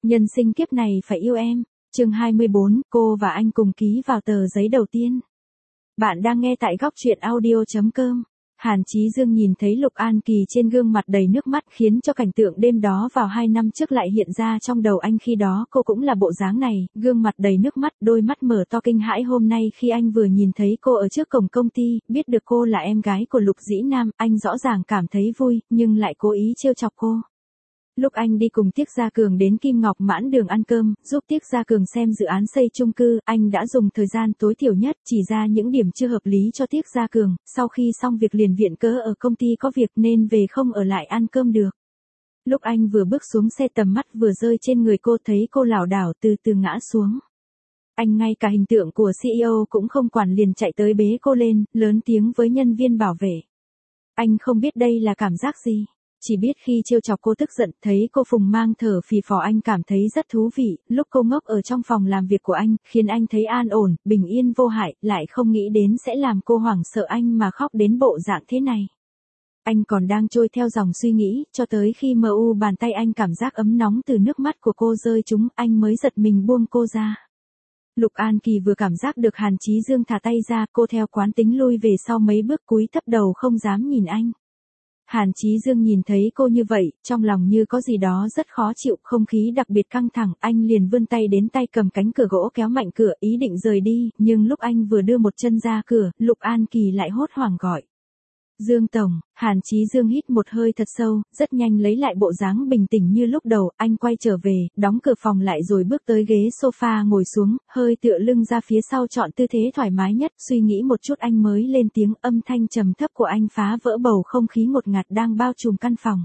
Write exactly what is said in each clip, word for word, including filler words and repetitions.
Nhân sinh kiếp này phải yêu em. Chương hai mươi bốn, cô và anh cùng ký vào tờ giấy đầu tiên. Bạn đang nghe tại góc truyện audio chấm com. Hàn Chí Dương nhìn thấy Lục An Kỳ trên gương mặt đầy nước mắt, khiến cho cảnh tượng đêm đó vào hai năm trước lại hiện ra trong đầu anh. Khi đó cô cũng là bộ dáng này, gương mặt đầy nước mắt, đôi mắt mở to kinh hãi. Hôm nay khi anh vừa nhìn thấy cô ở trước cổng công ty, biết được cô là em gái của Lục Dĩ Nam, anh rõ ràng cảm thấy vui, nhưng lại cố ý trêu chọc cô. Lúc anh đi cùng Tiết Gia Cường đến Kim Ngọc Mãn Đường ăn cơm, giúp Tiết Gia Cường xem dự án xây chung cư, anh đã dùng thời gian tối thiểu nhất chỉ ra những điểm chưa hợp lý cho Tiết Gia Cường. Sau khi xong việc liền viện cớ ở công ty có việc nên về không ở lại ăn cơm được. Lúc anh vừa bước xuống xe, tầm mắt vừa rơi trên người cô, thấy cô lảo đảo từ từ ngã xuống. Anh ngay cả hình tượng của xê e ô cũng không quản, liền chạy tới bế cô lên, lớn tiếng với nhân viên bảo vệ. Anh không biết đây là cảm giác gì. Chỉ biết khi trêu chọc cô tức giận, thấy cô phùng mang thở phì phò, anh cảm thấy rất thú vị. Lúc cô ngốc ở trong phòng làm việc của anh, khiến anh thấy an ổn, bình yên vô hại, lại không nghĩ đến sẽ làm cô hoảng sợ anh mà khóc đến bộ dạng thế này. Anh còn đang trôi theo dòng suy nghĩ, cho tới khi mờ u bàn tay anh cảm giác ấm nóng từ nước mắt của cô rơi trúng, anh mới giật mình buông cô ra. Lục An Kỳ vừa cảm giác được Hàn Chí Dương thả tay ra, cô theo quán tính lui về sau mấy bước, cúi thấp đầu không dám nhìn anh. Hàn Chí Dương nhìn thấy cô như vậy, trong lòng như có gì đó rất khó chịu, không khí đặc biệt căng thẳng, anh liền vươn tay đến, tay cầm cánh cửa gỗ kéo mạnh cửa, ý định rời đi, nhưng lúc anh vừa đưa một chân ra cửa, Lục An Kỳ lại hốt hoảng gọi. Dương Tổng. Hàn Chí Dương hít một hơi thật sâu, rất nhanh lấy lại bộ dáng bình tĩnh như lúc đầu, anh quay trở về, đóng cửa phòng lại rồi bước tới ghế sofa ngồi xuống, hơi tựa lưng ra phía sau, chọn tư thế thoải mái nhất, suy nghĩ một chút anh mới lên tiếng. Âm thanh trầm thấp của anh phá vỡ bầu không khí ngột ngạt đang bao trùm căn phòng.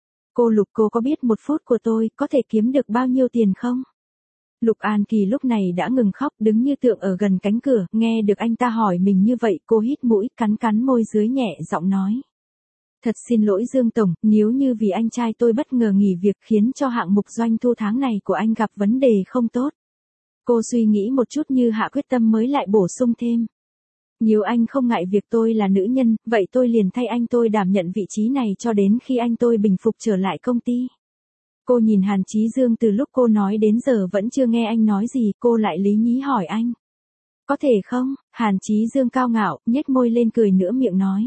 Cô Lục, cô có biết một phút của tôi có thể kiếm được bao nhiêu tiền không? Lục An Kỳ lúc này đã ngừng khóc, đứng như tượng ở gần cánh cửa, nghe được anh ta hỏi mình như vậy, cô hít mũi, cắn cắn môi dưới, nhẹ giọng nói. Thật xin lỗi Dương Tổng, nếu như vì anh trai tôi bất ngờ nghỉ việc khiến cho hạng mục doanh thu tháng này của anh gặp vấn đề không tốt. Cô suy nghĩ một chút như hạ quyết tâm mới lại bổ sung thêm. Nếu anh không ngại việc tôi là nữ nhân, vậy tôi liền thay anh tôi đảm nhận vị trí này cho đến khi anh tôi bình phục trở lại công ty. Cô nhìn Hàn Chí Dương, từ lúc cô nói đến giờ vẫn chưa nghe anh nói gì, cô lại lý nhí hỏi anh. Có thể không? Hàn Chí Dương cao ngạo, nhếch môi lên cười nửa miệng nói.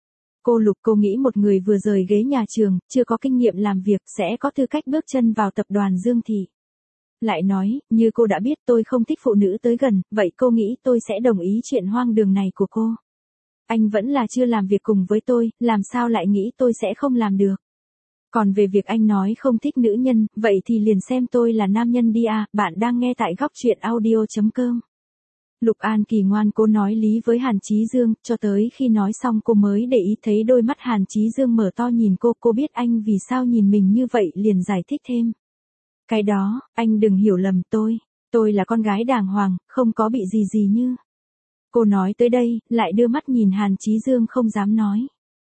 Cô Lục, cô nghĩ một người vừa rời ghế nhà trường, chưa có kinh nghiệm làm việc, sẽ có tư cách bước chân vào tập đoàn Dương Thị. Lại nói, như cô đã biết tôi không thích phụ nữ tới gần, vậy cô nghĩ tôi sẽ đồng ý chuyện hoang đường này của cô? Anh vẫn là chưa làm việc cùng với tôi, làm sao lại nghĩ tôi sẽ không làm được? Còn về việc anh nói không thích nữ nhân, vậy thì liền xem tôi là nam nhân đi à. Bạn đang nghe tại góc truyện audio chấm com. Lục An Kỳ ngoan cố nói lý với Hàn Chí Dương, cho tới khi nói xong cô mới để ý thấy đôi mắt Hàn Chí Dương mở to nhìn cô, cô biết anh vì sao nhìn mình như vậy, liền giải thích thêm. Cái đó, anh đừng hiểu lầm tôi, tôi là con gái đàng hoàng, không có bị gì gì như. Cô nói tới đây, lại đưa mắt nhìn Hàn Chí Dương không dám nói.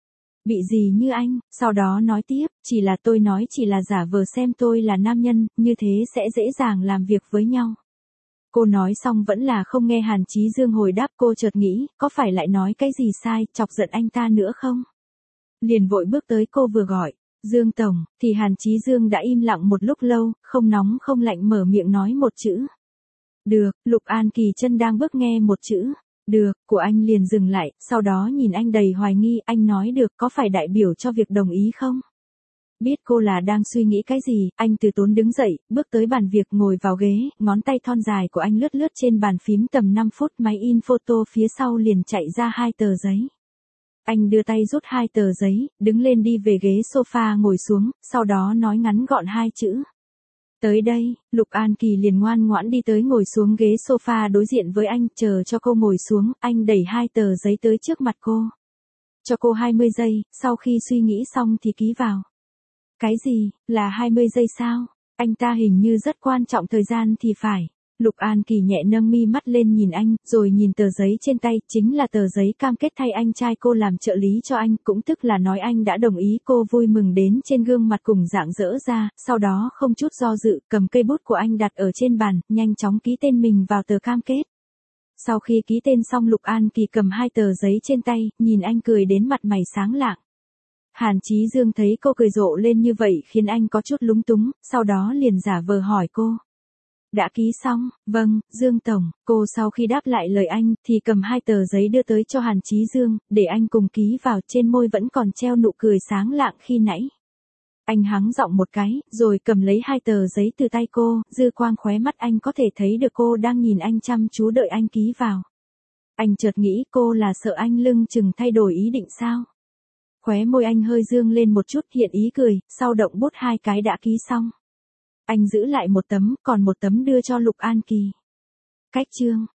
Bị gì như anh, sau đó nói tiếp, chỉ là tôi nói chỉ là giả vờ xem tôi là nam nhân, như thế sẽ dễ dàng làm việc với nhau. Cô nói xong vẫn là không nghe Hàn Chí Dương hồi đáp, cô chợt nghĩ, có phải lại nói cái gì sai, chọc giận anh ta nữa không? Liền vội bước tới, cô vừa gọi, Dương Tổng, thì Hàn Chí Dương đã im lặng một lúc lâu, không nóng không lạnh mở miệng nói một chữ. Được. Lục An Kỳ chân đang bước nghe một chữ. Được, của anh liền dừng lại, sau đó nhìn anh đầy hoài nghi, anh nói được có phải đại biểu cho việc đồng ý không? Biết cô là đang suy nghĩ cái gì, anh từ tốn đứng dậy, bước tới bàn việc, ngồi vào ghế, ngón tay thon dài của anh lướt lướt trên bàn phím tầm năm phút, máy in photo phía sau liền chạy ra hai tờ giấy. Anh đưa tay rút hai tờ giấy, đứng lên đi về ghế sofa ngồi xuống, sau đó nói ngắn gọn hai chữ. Tới đây. Lục An Kỳ liền ngoan ngoãn đi tới ngồi xuống ghế sofa đối diện với anh, chờ cho cô ngồi xuống, anh đẩy hai tờ giấy tới trước mặt cô. Cho cô hai mươi giây, sau khi suy nghĩ xong thì ký vào. Cái gì, là hai mươi giây sao? Anh ta hình như rất quan trọng thời gian thì phải. Lục An Kỳ nhẹ nâng mi mắt lên nhìn anh, rồi nhìn tờ giấy trên tay, chính là tờ giấy cam kết thay anh trai cô làm trợ lý cho anh, cũng tức là nói anh đã đồng ý. Cô vui mừng đến trên gương mặt cùng rạng rỡ ra, sau đó không chút do dự, cầm cây bút của anh đặt ở trên bàn, nhanh chóng ký tên mình vào tờ cam kết. Sau khi ký tên xong, Lục An Kỳ cầm hai tờ giấy trên tay, nhìn anh cười đến mặt mày sáng lạng. Hàn Chí Dương thấy cô cười rộ lên như vậy khiến anh có chút lúng túng, sau đó liền giả vờ hỏi cô. Đã ký xong, vâng, Dương Tổng, cô sau khi đáp lại lời anh thì cầm hai tờ giấy đưa tới cho Hàn Chí Dương, để anh cùng ký vào, trên môi vẫn còn treo nụ cười sáng lạng khi nãy. Anh hắng giọng một cái, rồi cầm lấy hai tờ giấy từ tay cô, dư quang khóe mắt anh có thể thấy được cô đang nhìn anh chăm chú đợi anh ký vào. Anh chợt nghĩ cô là sợ anh lưng chừng thay đổi ý định sao? Khóe môi anh hơi dương lên một chút hiện ý cười, sau động bút hai cái đã ký xong. Anh giữ lại một tấm, còn một tấm đưa cho Lục An Kỳ. Cách chương